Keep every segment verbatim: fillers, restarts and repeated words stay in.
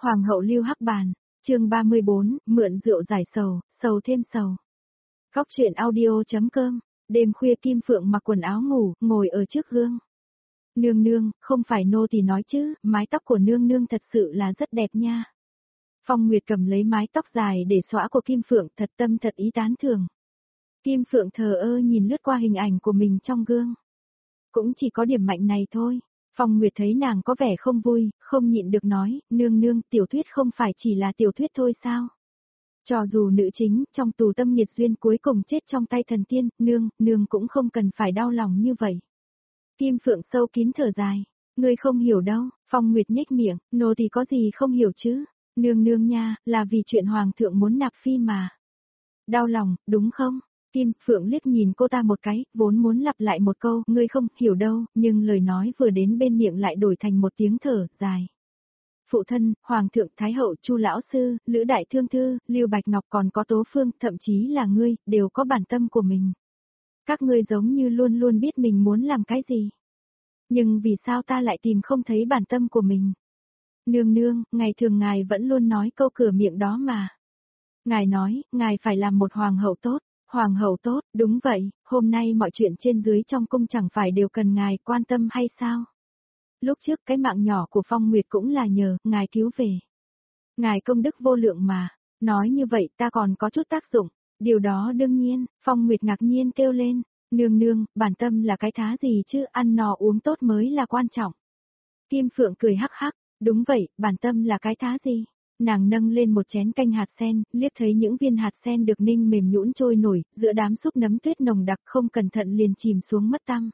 Hoàng hậu Lưu Hắc Bàn, chương ba mươi bốn, mượn rượu giải sầu, sầu thêm sầu. Góc truyện audio.com, đêm khuya Kim Phượng mặc quần áo ngủ, ngồi ở trước gương. Nương nương, không phải nô tỳ nói chứ, mái tóc của nương nương thật sự là rất đẹp nha. Phong Nguyệt cầm lấy mái tóc dài để xõa của Kim Phượng, thật tâm thật ý tán thưởng. Kim Phượng thờ ơ nhìn lướt qua hình ảnh của mình trong gương. Cũng chỉ có điểm mạnh này thôi. Phong Nguyệt thấy nàng có vẻ không vui, không nhịn được nói, nương nương, tiểu thuyết không phải chỉ là tiểu thuyết thôi sao? Cho dù nữ chính, trong tù tâm nhiệt duyên cuối cùng chết trong tay thần tiên, nương, nương cũng không cần phải đau lòng như vậy. Kim Phượng sâu kín thở dài, ngươi không hiểu đâu, Phong Nguyệt nhếch miệng, nô thì có gì không hiểu chứ? Nương nương nha, là vì chuyện hoàng thượng muốn nạp phi mà. Đau lòng, đúng không? Kim Phượng liếc nhìn cô ta một cái, vốn muốn lặp lại một câu, ngươi không hiểu đâu, nhưng lời nói vừa đến bên miệng lại đổi thành một tiếng thở dài. Phụ thân, Hoàng thượng, Thái hậu, Chu lão sư, Lữ đại thương thư, Lưu Bạch Ngọc còn có Tố Phương, thậm chí là ngươi, đều có bản tâm của mình. Các ngươi giống như luôn luôn biết mình muốn làm cái gì. Nhưng vì sao ta lại tìm không thấy bản tâm của mình? Nương nương, ngày thường ngài vẫn luôn nói câu cửa miệng đó mà. Ngài nói, ngài phải làm một hoàng hậu tốt. Hoàng hậu tốt, đúng vậy, hôm nay mọi chuyện trên dưới trong cung chẳng phải đều cần ngài quan tâm hay sao? Lúc trước cái mạng nhỏ của Phong Nguyệt cũng là nhờ ngài cứu về. Ngài công đức vô lượng mà, nói như vậy ta còn có chút tác dụng, điều đó đương nhiên, Phong Nguyệt ngạc nhiên kêu lên, nương nương, bản tâm là cái thá gì chứ, ăn no uống tốt mới là quan trọng. Kim Phượng cười hắc hắc, đúng vậy, bản tâm là cái thá gì? Nàng nâng lên một chén canh hạt sen, liếc thấy những viên hạt sen được ninh mềm nhũn trôi nổi, giữa đám xúc nấm tuyết nồng đặc không cẩn thận liền chìm xuống mất tăm.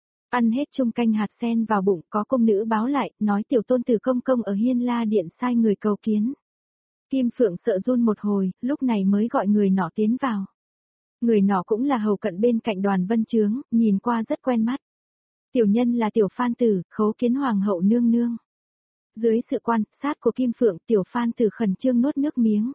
Ăn hết chung canh hạt sen vào bụng, có công nữ báo lại, nói tiểu tôn tử công công ở Hiên La Điện sai người cầu kiến. Kim Phượng sợ run một hồi, lúc này mới gọi người nọ tiến vào. Người nọ cũng là hầu cận bên cạnh Đoàn Vân Chướng, nhìn qua rất quen mắt. Tiểu nhân là tiểu Phan Tử, khấu kiến hoàng hậu nương nương. Dưới sự quan sát của Kim Phượng, tiểu Phan Tử khẩn trương nuốt nước miếng.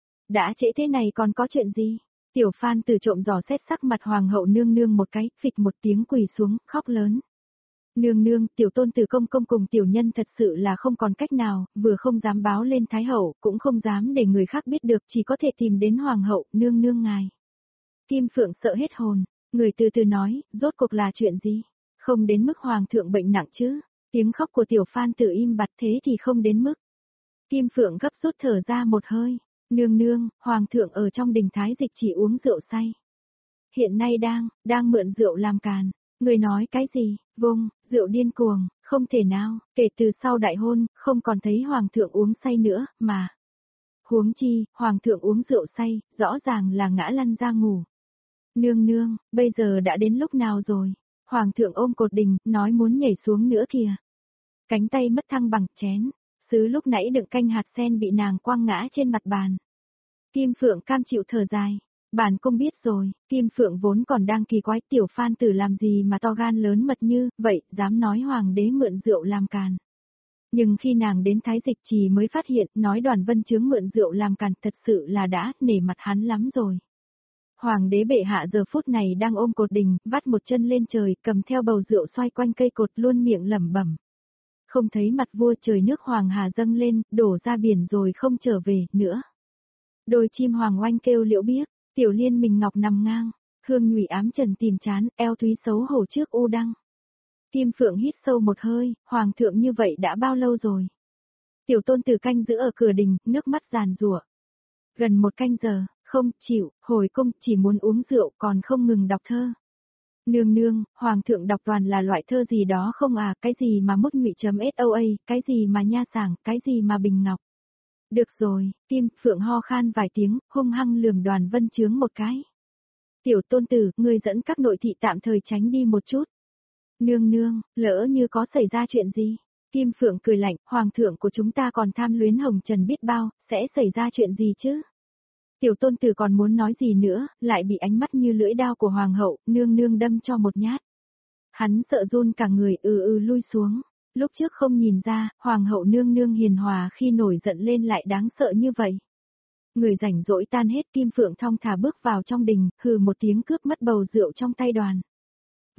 Đã trễ thế này còn có chuyện gì? Tiểu Phan Tử trộm dò xét sắc mặt hoàng hậu nương nương một cái, phịch một tiếng quỳ xuống, khóc lớn. Nương nương, tiểu tôn tử công công cùng tiểu nhân thật sự là không còn cách nào, vừa không dám báo lên thái hậu, cũng không dám để người khác biết được, chỉ có thể tìm đến hoàng hậu, nương nương ngài. Kim Phượng sợ hết hồn, người từ từ nói, rốt cuộc là chuyện gì? Không đến mức hoàng thượng bệnh nặng chứ? Tiếng khóc của tiểu Phan Tử im bặt, thế thì không đến mức. Kim Phượng gấp rút thở ra một hơi, nương nương, hoàng thượng ở trong đình thái dịch chỉ uống rượu say. Hiện nay đang, đang mượn rượu làm càn. Người nói cái gì? Vâng, rượu điên cuồng, không thể nào, kể từ sau đại hôn, không còn thấy hoàng thượng uống say nữa, mà. Huống chi, hoàng thượng uống rượu say, rõ ràng là ngã lăn ra ngủ. Nương nương, bây giờ đã đến lúc nào rồi? Hoàng thượng ôm cột đình, nói muốn nhảy xuống nữa kìa. Cánh tay mất thăng bằng chén, sứ lúc nãy đựng canh hạt sen bị nàng quăng ngã trên mặt bàn. Kim Phượng cam chịu thở dài, bản cung biết rồi, Kim Phượng vốn còn đang kỳ quái tiểu Phan Tử làm gì mà to gan lớn mật như vậy, dám nói hoàng đế mượn rượu làm càn. Nhưng khi nàng đến Thái Dịch Trì mới phát hiện nói Đoàn Vân Chướng mượn rượu làm càn thật sự là đã nể mặt hắn lắm rồi. Hoàng đế bệ hạ giờ phút này đang ôm cột đình, vắt một chân lên trời, cầm theo bầu rượu xoay quanh cây cột luôn miệng lẩm bẩm. Không thấy mặt vua trời nước Hoàng Hà dâng lên, đổ ra biển rồi không trở về nữa. Đôi chim hoàng oanh kêu liễu biếc, tiểu liên mình ngọc nằm ngang, hương nhụy ám trần tìm chán, eo thúy xấu hổ trước u đăng. Kim Phượng hít sâu một hơi, hoàng thượng như vậy đã bao lâu rồi? Tiểu tôn tử canh giữ ở cửa đình, nước mắt giàn giụa. Gần một canh giờ, không chịu, hồi cung chỉ muốn uống rượu còn không ngừng đọc thơ. Nương nương, hoàng thượng đọc toàn là loại thơ gì đó không à, cái gì mà mút nhụy chấm soa, cái gì mà nha sảng, cái gì mà bình ngọc. Được rồi, Kim Phượng ho khan vài tiếng, hung hăng lườm Đoàn Vân Chướng một cái. Tiểu tôn tử, ngươi dẫn các nội thị tạm thời tránh đi một chút. Nương nương, lỡ như có xảy ra chuyện gì? Kim Phượng cười lạnh, hoàng thượng của chúng ta còn tham luyến hồng trần biết bao, sẽ xảy ra chuyện gì chứ? Tiểu tôn tử còn muốn nói gì nữa, lại bị ánh mắt như lưỡi đao của hoàng hậu, nương nương đâm cho một nhát. Hắn sợ run cả người ừ ừ lui xuống. Lúc trước không nhìn ra, hoàng hậu nương nương hiền hòa khi nổi giận lên lại đáng sợ như vậy. Người rảnh rỗi tan hết, Kim Phượng thong thả bước vào trong đình, hừ một tiếng cướp mất bầu rượu trong tay Đoàn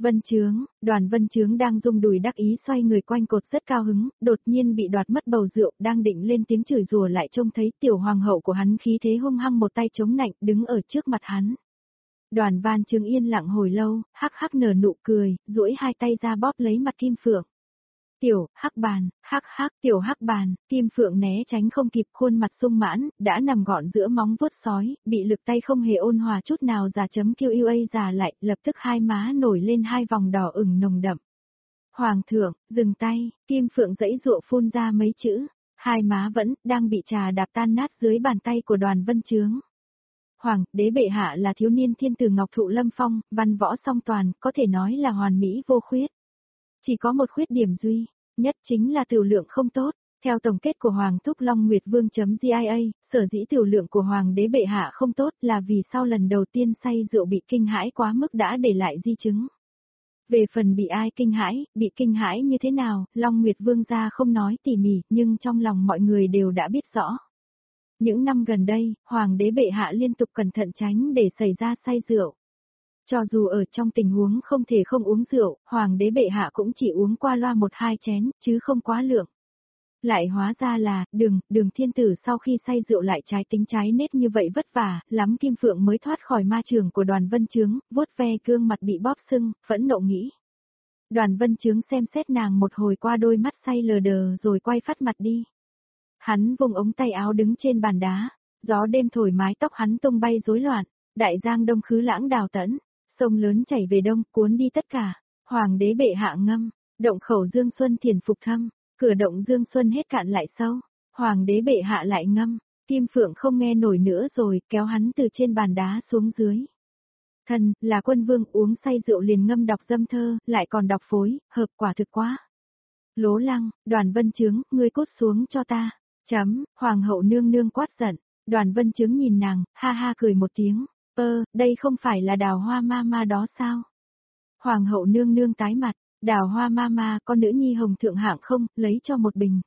Vân Chướng, Đoàn Vân Chướng đang rung đùi đắc ý xoay người quanh cột rất cao hứng, đột nhiên bị đoạt mất bầu rượu, đang định lên tiếng chửi rủa lại trông thấy tiểu hoàng hậu của hắn khí thế hung hăng một tay chống nạnh đứng ở trước mặt hắn. Đoàn Văn Chướng yên lặng hồi lâu, hắc hắc nở nụ cười, duỗi hai tay ra bóp lấy mặt Kim Phượng. Tiểu, hắc bàn, hắc hắc, tiểu hắc bàn, Kim Phượng né tránh không kịp, khuôn mặt sung mãn, đã nằm gọn giữa móng vuốt sói, bị lực tay không hề ôn hòa chút nào già chấm kêu yêu a già lại, lập tức hai má nổi lên hai vòng đỏ ửng nồng đậm. Hoàng thượng, dừng tay, Kim Phượng giãy giụa phun ra mấy chữ, hai má vẫn đang bị trà đạp tan nát dưới bàn tay của Đoàn Vân Chướng. Hoàng đế bệ hạ là thiếu niên thiên tử ngọc thụ lâm phong, văn võ song toàn, có thể nói là hoàn mỹ vô khuyết. Chỉ có một khuyết điểm duy nhất chính là tiểu lượng không tốt. Theo tổng kết của Hoàng Thúc Long Nguyệt Vương.gia, sở dĩ tiểu lượng của Hoàng đế bệ hạ không tốt là vì sau lần đầu tiên say rượu bị kinh hãi quá mức đã để lại di chứng. Về phần bị ai kinh hãi, bị kinh hãi như thế nào, Long Nguyệt Vương gia không nói tỉ mỉ, nhưng trong lòng mọi người đều đã biết rõ. Những năm gần đây, Hoàng đế bệ hạ liên tục cẩn thận tránh để xảy ra say rượu. Cho dù ở trong tình huống không thể không uống rượu, Hoàng đế bệ hạ cũng chỉ uống qua loa một hai chén, chứ không quá lượng. Lại hóa ra là, đường, đường thiên tử sau khi say rượu lại trái tính trái nết như vậy vất vả, lắm Kim Phượng mới thoát khỏi ma trường của Đoàn Vân Chướng, vuốt ve gương mặt bị bóp sưng, phẫn nộ nghĩ. Đoàn Vân Chướng xem xét nàng một hồi qua đôi mắt say lờ đờ rồi quay phát mặt đi. Hắn vùng ống tay áo đứng trên bàn đá, gió đêm thổi mái tóc hắn tung bay rối loạn, đại giang đông khứ lãng đào tẫn, sông lớn chảy về đông cuốn đi tất cả, Hoàng đế bệ hạ ngâm, động khẩu Dương Xuân thiền phục thâm. Cửa động Dương Xuân hết cạn lại sâu, Hoàng đế bệ hạ lại ngâm, Kim Phượng không nghe nổi nữa rồi kéo hắn từ trên bàn đá xuống dưới. Thần, là quân vương uống say rượu liền ngâm đọc dâm thơ, lại còn đọc phối, hợp quả thực quá. Lố Lăng, Đoàn Vân Chướng, ngươi cút xuống cho ta. Chấm, Hoàng hậu nương nương quát giận, Đoàn Vân Chướng nhìn nàng, ha ha cười một tiếng, ơ, đây không phải là Đào Hoa ma ma đó sao? Hoàng hậu nương nương tái mặt. Đào Hoa Mama, con nữ nhi hồng thượng hạng không, lấy cho một bình.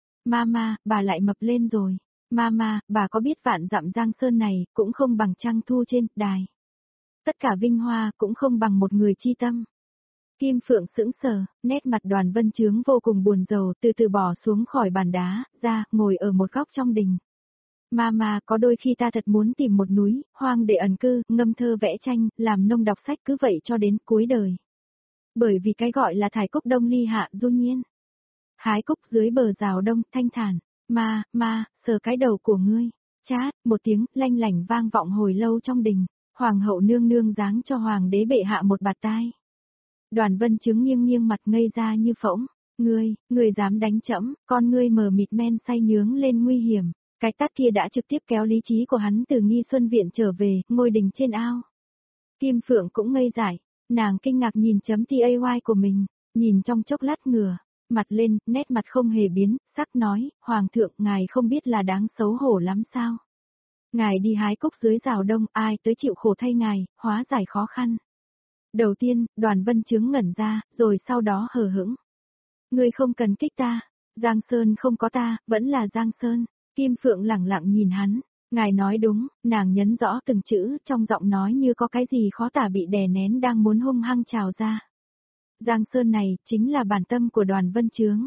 Mama, bà lại mập lên rồi. Mama, bà có biết vạn dặm Giang Sơn này, cũng không bằng trăng thu trên đài. Tất cả vinh hoa, cũng không bằng một người chi tâm. Kim Phượng sững sờ, nét mặt Đoàn Vân Chướng vô cùng buồn rầu, từ từ bỏ xuống khỏi bàn đá, ra, ngồi ở một góc trong đình. Mama, có đôi khi ta thật muốn tìm một núi, hoang để ẩn cư, ngâm thơ vẽ tranh, làm nông đọc sách cứ vậy cho đến cuối đời. Bởi vì cái gọi là thải cúc đông ly hạ du nhiên. Hái cúc dưới bờ rào đông, thanh thản, ma, ma, sờ cái đầu của ngươi. Chát, một tiếng, lanh lảnh vang vọng hồi lâu trong đình, Hoàng hậu nương nương giáng cho Hoàng đế bệ hạ một bạt tai. Đoàn Vân Chướng nghiêng nghiêng mặt ngây ra như phỗng, ngươi, ngươi dám đánh trẫm, con ngươi mờ mịt men say nhướng lên nguy hiểm. Cái tát kia đã trực tiếp kéo lý trí của hắn từ Nghi Xuân Viện trở về, ngôi đình trên ao. Kim Phượng cũng ngây dại. Nàng kinh ngạc nhìn chấm tay của mình, nhìn trong chốc lát ngửa, mặt lên, nét mặt không hề biến, sắc nói, Hoàng thượng, ngài không biết là đáng xấu hổ lắm sao? Ngài đi hái cúc dưới rào đông, ai tới chịu khổ thay ngài, hóa giải khó khăn. Đầu tiên, Đoàn Vân Chướng ngẩn ra, rồi sau đó hờ hững. Ngươi không cần kích ta, Giang Sơn không có ta, vẫn là Giang Sơn. Kim Phượng lẳng lặng nhìn hắn. Ngài nói đúng, nàng nhấn rõ từng chữ, trong giọng nói như có cái gì khó tả bị đè nén đang muốn hung hăng trào ra. Giang Sơn này, chính là bản tâm của Đoàn Vân Chướng.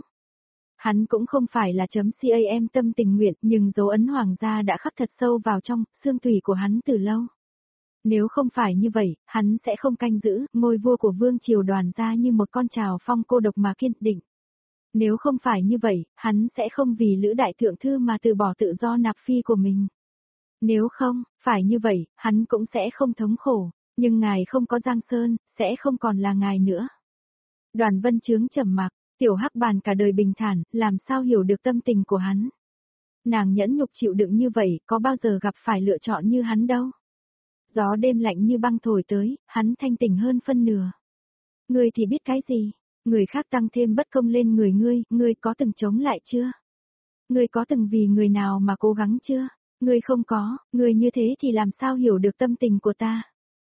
Hắn cũng không phải là chấm cam tâm tình nguyện, nhưng dấu ấn hoàng gia đã khắc thật sâu vào trong, xương tủy của hắn từ lâu. Nếu không phải như vậy, hắn sẽ không canh giữ, ngôi vua của vương triều Đoàn gia như một con trào phong cô độc mà kiên định. Nếu không phải như vậy, hắn sẽ không vì Lữ đại thượng thư mà từ bỏ tự do nạp phi của mình. Nếu không, phải như vậy, hắn cũng sẽ không thống khổ, nhưng ngài không có Giang Sơn, sẽ không còn là ngài nữa. Đoàn Vân Chướng trầm mặc, tiểu hắc bàn cả đời bình thản, làm sao hiểu được tâm tình của hắn. Nàng nhẫn nhục chịu đựng như vậy, có bao giờ gặp phải lựa chọn như hắn đâu. Gió đêm lạnh như băng thổi tới, hắn thanh tỉnh hơn phân nửa. Ngươi thì biết cái gì, người khác tăng thêm bất công lên người ngươi, ngươi có từng chống lại chưa? Ngươi có từng vì người nào mà cố gắng chưa? Ngươi không có, ngươi như thế thì làm sao hiểu được tâm tình của ta?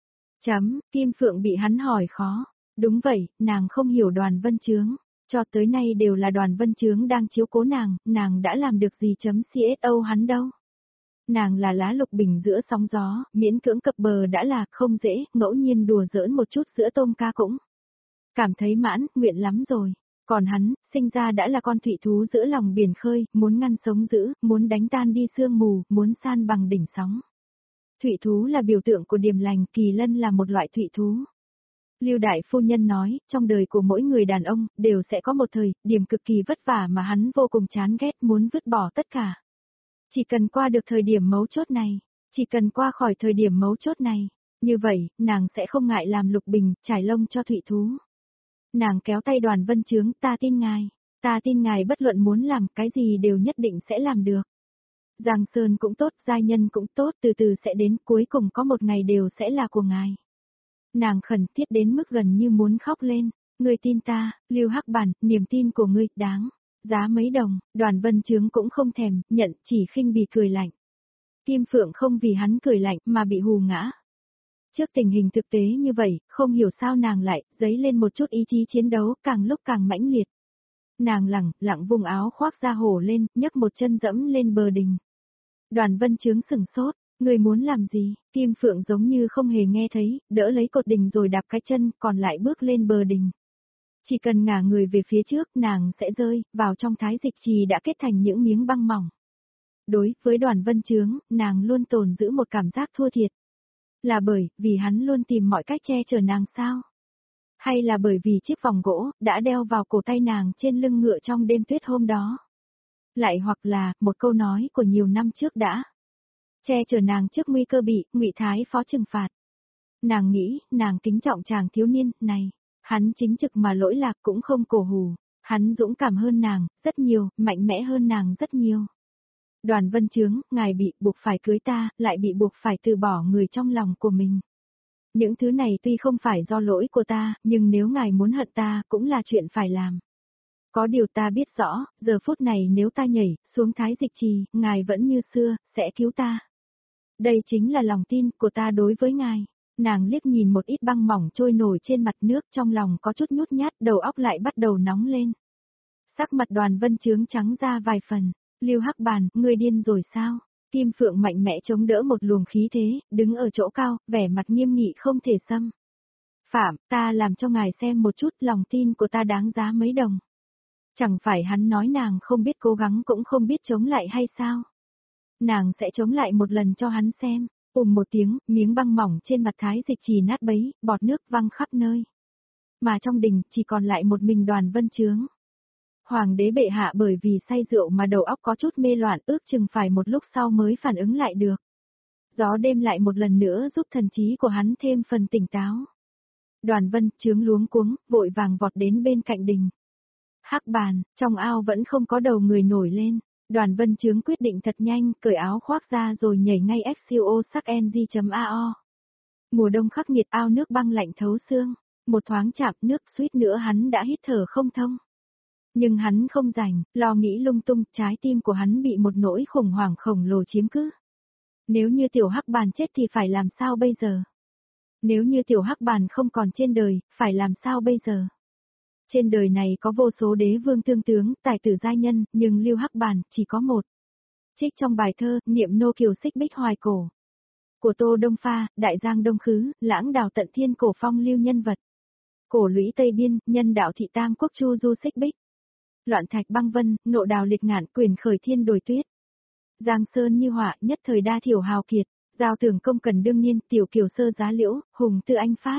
Chấm, Kim Phượng bị hắn hỏi khó. Đúng vậy, nàng không hiểu Đoàn Vân Chướng. Cho tới nay đều là Đoàn Vân Chướng đang chiếu cố nàng, nàng đã làm được gì chấm xô hắn đâu. Nàng là lá lục bình giữa sóng gió, miễn cưỡng cập bờ đã là không dễ, ngẫu nhiên đùa giỡn một chút giữa tôm ca cũng. cảm thấy mãn, nguyện lắm rồi. Còn hắn, sinh ra đã là con thủy thú giữa lòng biển khơi, muốn ngăn sống dữ, muốn đánh tan đi sương mù, muốn san bằng đỉnh sóng. Thủy thú là biểu tượng của điềm lành, kỳ lân là một loại thủy thú. Lưu đại phu nhân nói, trong đời của mỗi người đàn ông, đều sẽ có một thời, điểm cực kỳ vất vả mà hắn vô cùng chán ghét, muốn vứt bỏ tất cả. Chỉ cần qua được thời điểm mấu chốt này, chỉ cần qua khỏi thời điểm mấu chốt này, như vậy, nàng sẽ không ngại làm lục bình, trải lông cho thủy thú. Nàng kéo tay Đoàn Vân Chướng, ta tin ngài, ta tin ngài bất luận muốn làm cái gì đều nhất định sẽ làm được. Giang Sơn cũng tốt, giai nhân cũng tốt, từ từ sẽ đến, cuối cùng có một ngày đều sẽ là của ngài. Nàng khẩn thiết đến mức gần như muốn khóc lên, ngươi tin ta, Lưu Hắc Bản, niềm tin của ngươi, đáng, giá mấy đồng, Đoàn Vân Chướng cũng không thèm, nhận, chỉ khinh bỉ cười lạnh. Kim Phượng không vì hắn cười lạnh mà bị hù ngã. Trước tình hình thực tế như vậy, không hiểu sao nàng lại, dấy lên một chút ý chí chiến đấu, càng lúc càng mãnh liệt. Nàng lẳng, lặng vùng áo khoác ra hổ lên, nhấc một chân dẫm lên bờ đình. Đoàn Vân Chướng sừng sốt, người muốn làm gì? Kim Phượng giống như không hề nghe thấy, đỡ lấy cột đình rồi đạp cái chân, còn lại bước lên bờ đình. Chỉ cần ngả người về phía trước, nàng sẽ rơi, vào trong thái dịch trì đã kết thành những miếng băng mỏng. Đối với Đoàn Vân Chướng, nàng luôn tồn giữ một cảm giác thua thiệt. Là bởi, vì hắn luôn tìm mọi cách che chở nàng sao? Hay là bởi vì chiếc vòng gỗ, đã đeo vào cổ tay nàng trên lưng ngựa trong đêm tuyết hôm đó? Lại hoặc là, một câu nói của nhiều năm trước đã che chở nàng trước nguy cơ bị, Ngụy Thái Phó trừng phạt. Nàng nghĩ, nàng kính trọng chàng thiếu niên, này, hắn chính trực mà lỗi lạc cũng không cổ hủ, hắn dũng cảm hơn nàng, rất nhiều, mạnh mẽ hơn nàng rất nhiều. Đoàn Vân Chướng, ngài bị buộc phải cưới ta, lại bị buộc phải từ bỏ người trong lòng của mình. Những thứ này tuy không phải do lỗi của ta, nhưng nếu ngài muốn hận ta, cũng là chuyện phải làm. Có điều ta biết rõ, giờ phút này nếu ta nhảy xuống thái dịch trì, ngài vẫn như xưa, sẽ cứu ta. Đây chính là lòng tin của ta đối với ngài. Nàng liếc nhìn một ít băng mỏng trôi nổi trên mặt nước, trong lòng có chút nhút nhát, đầu óc lại bắt đầu nóng lên. Sắc mặt Đoàn Vân Chướng trắng ra vài phần. Lưu Hắc Bàn, ngươi điên rồi sao? Kim Phượng mạnh mẽ chống đỡ một luồng khí thế, đứng ở chỗ cao, vẻ mặt nghiêm nghị không thể xâm. Phạm, ta làm cho ngài xem một chút, lòng tin của ta đáng giá mấy đồng. Chẳng phải hắn nói nàng không biết cố gắng cũng không biết chống lại hay sao? Nàng sẽ chống lại một lần cho hắn xem. Ùm một tiếng, miếng băng mỏng trên mặt thái dịch trì nát bấy, bọt nước văng khắp nơi. Mà trong đình, chỉ còn lại một mình Đoàn Vân Chướng. Hoàng đế bệ hạ bởi vì say rượu mà đầu óc có chút mê loạn, ước chừng phải một lúc sau mới phản ứng lại được. Gió đêm lại một lần nữa giúp thần trí của hắn thêm phần tỉnh táo. Đoàn Vân Chướng luống cuống, vội vàng vọt đến bên cạnh đình. Hắc Bàn, trong ao vẫn không có đầu người nổi lên. Đoàn Vân Chướng quyết định thật nhanh, cởi áo khoác ra rồi nhảy ngay xco sắc ng.ao. Mùa đông khắc nghiệt, ao nước băng lạnh thấu xương. Một thoáng chạm nước suýt nữa hắn đã hít thở không thông. Nhưng hắn không rảnh, lo nghĩ lung tung, trái tim của hắn bị một nỗi khủng hoảng khổng lồ chiếm cứ. Nếu như tiểu Hắc Bàn chết thì phải làm sao bây giờ? Nếu như tiểu Hắc Bàn không còn trên đời, phải làm sao bây giờ? Trên đời này có vô số đế vương tương tướng, tài tử giai nhân, nhưng Lưu Hắc Bàn chỉ có một. Trích trong bài thơ, Niệm nô kiều xích bích hoài cổ. Của Tô Đông Pha, Đại Giang Đông Khứ, Lãng đào tận thiên cổ phong lưu nhân vật. Cổ lũy Tây Biên, nhân đạo thị tam quốc chu du xích bích. Loạn thạch băng vân, nộ đào liệt ngạn, quyền khởi thiên đồi tuyết. Giang sơn như họa, nhất thời đa thiểu hào kiệt, giao tưởng công cần đương nhiên, tiểu kiều sơ giá liễu, hùng tư anh phát.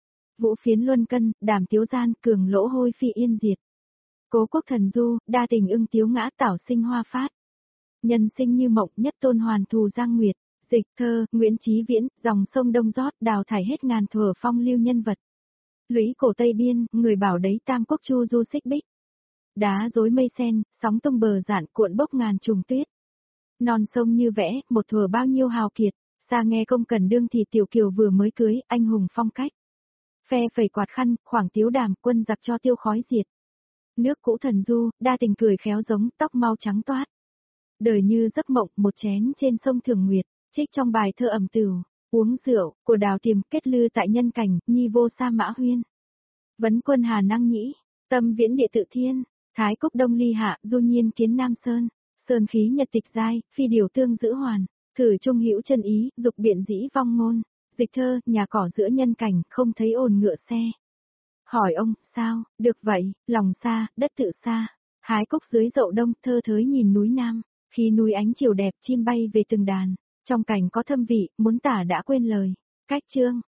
Vũ phiến luân cân, đàm tiếu gian, cường lỗ hôi phi yên diệt. Cố quốc thần du, đa tình ưng tiếu ngã tảo sinh hoa phát. Nhân sinh như mộng, nhất tôn hoàn thù giang nguyệt. Dịch thơ, Nguyễn Chí Viễn, dòng sông Đông rót, đào thải hết ngàn thuở phong lưu nhân vật. Lũy cổ Tây Biên, người bảo đấy tam quốc chu du xích bích. Đá rối mây sen, sóng tung bờ dạn cuộn bốc ngàn trùng tuyết. Non sông như vẽ, một thuở bao nhiêu hào kiệt, xa nghe công cần đương thì tiểu kiều vừa mới cưới, anh hùng phong cách. Phe phẩy quạt khăn, khoảng tiếu đàm, quân giặc cho tiêu khói diệt. Nước cũ thần du, đa tình cười khéo giống, tóc mau trắng toát. Đời như giấc mộng, một chén trên sông Thường Nguyệt, trích trong bài thơ ẩm tửu, uống rượu, của đào tiềm kết lư tại nhân cảnh, nhi vô sa mã huyên. Vấn quân Hà Năng Nhĩ, tâm viễn địa tự thiên. Thái cúc đông ly hạ, du nhiên kiến Nam Sơn, sơn khí nhật tịch giai, phi điều tương giữ hoàn, thử trung hữu chân ý, dục biện dĩ vong ngôn, dịch thơ, nhà cỏ giữa nhân cảnh, không thấy ồn ngựa xe. Hỏi ông, sao, được vậy, lòng xa, đất tự xa. Hái cúc dưới dậu đông, thơ thới nhìn núi Nam. Khi núi ánh chiều đẹp, chim bay về từng đàn. Trong cảnh có thâm vị, muốn tả đã quên lời. Cách chương.